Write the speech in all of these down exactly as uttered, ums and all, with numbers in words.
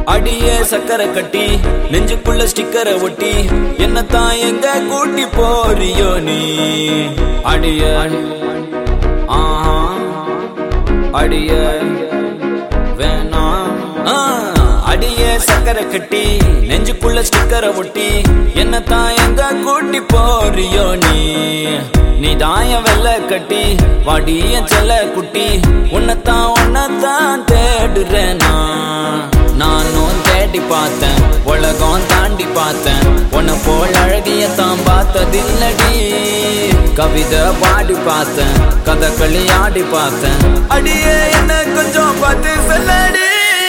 அடியே சக்கரை கட்டி நெஞ்சுக்குள்ள ஸ்டிக்கரை ஒட்டி என்னத்தான் எங்க கூட்டி போறியோ நீ அடிய ஆஹா அடிய வேணாம் அடியே சக்கரை கட்டி நெஞ்சுக்குள்ள ஸ்டிக்கரை ஒட்டி என்னத்தான் எங்க கூட்டி போறியோ நீ நீ தாய வெள்ள கட்டி வாடிய செல்ல குட்டி உன்னத்தான் உன்னத்தான் தேடுறேனா நானும் தேடி பார்த்தேன் உலகம் தாண்டி பார்த்தேன் உன்னை போல் அழகியத்தான் பார்த்ததில்லடி கவிதை பாடி பார்த்தேன் கதகளி ஆடி பார்த்தேன் அடியே என்ன கொஞ்சம் பார்த்து சொல்லடி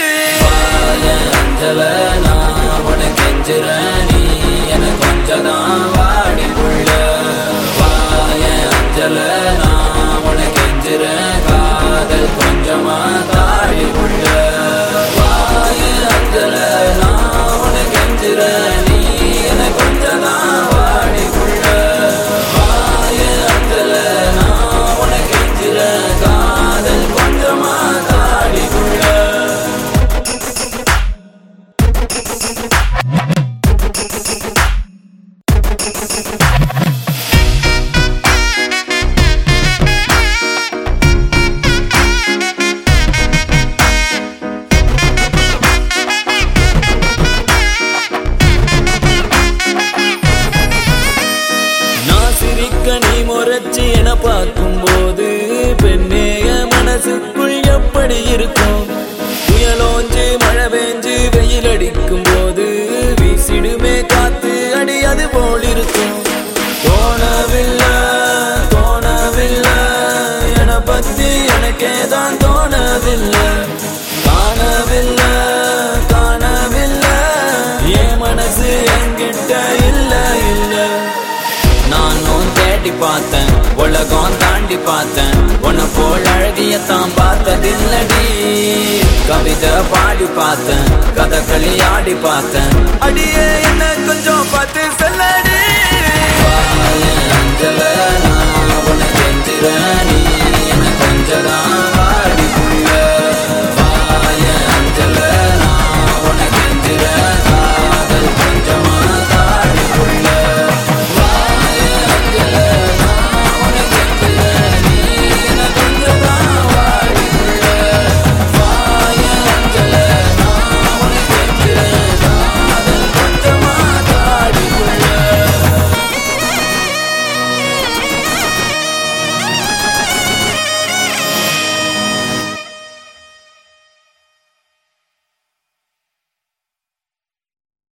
அஞ்சல நான் உனக்கு கெஞ்சுறேன் நீ எனக்கு கொஞ்சம் தான் வாடி புள்ள வாய அஞ்சல நான் உனக்கு கெஞ்சுறேன் காதல் கொஞ்சமா தாடி புள்ள வாய அஞ்சல நான் உனக்கு கெஞ்சுறேன் நீ எனக்கு கொஞ்சம் தான் வாடி புள்ள வாய அஞ்சல நான் உனக்கு கெஞ்சுறேன் காதல் கொஞ்சமா தாடி புள்ள நீ முறைச்சி என பார்க்கும் போது பெண்ணேய மனசுக்குள் எப்படி இருக்கும் புயலோஞ்சு மழை பெஞ்சு வெயில் அடிக்கும் போது வீசிடுமே காத்து அடி அது போல் இருக்கும் தோணவில்லை தோணவில்லை என பத்தி எனக்கேதான் தோணவில்லை காணவில்லை காணவில்லை என் மனசு என்கிட்ட இல்ல இல்ல நானும் தேடி பார்த்தேன் உலகம் தாண்டி பார்த்தேன் உன்னை போல் அழகியத்தான் பார்த்ததில்லடி கவிதை பாடி பார்த்தேன் கதகளி ஆடி பார்த்தேன் அடியே என்ன கொஞ்சம் பார்த்து சொல்லடி அஞ்சல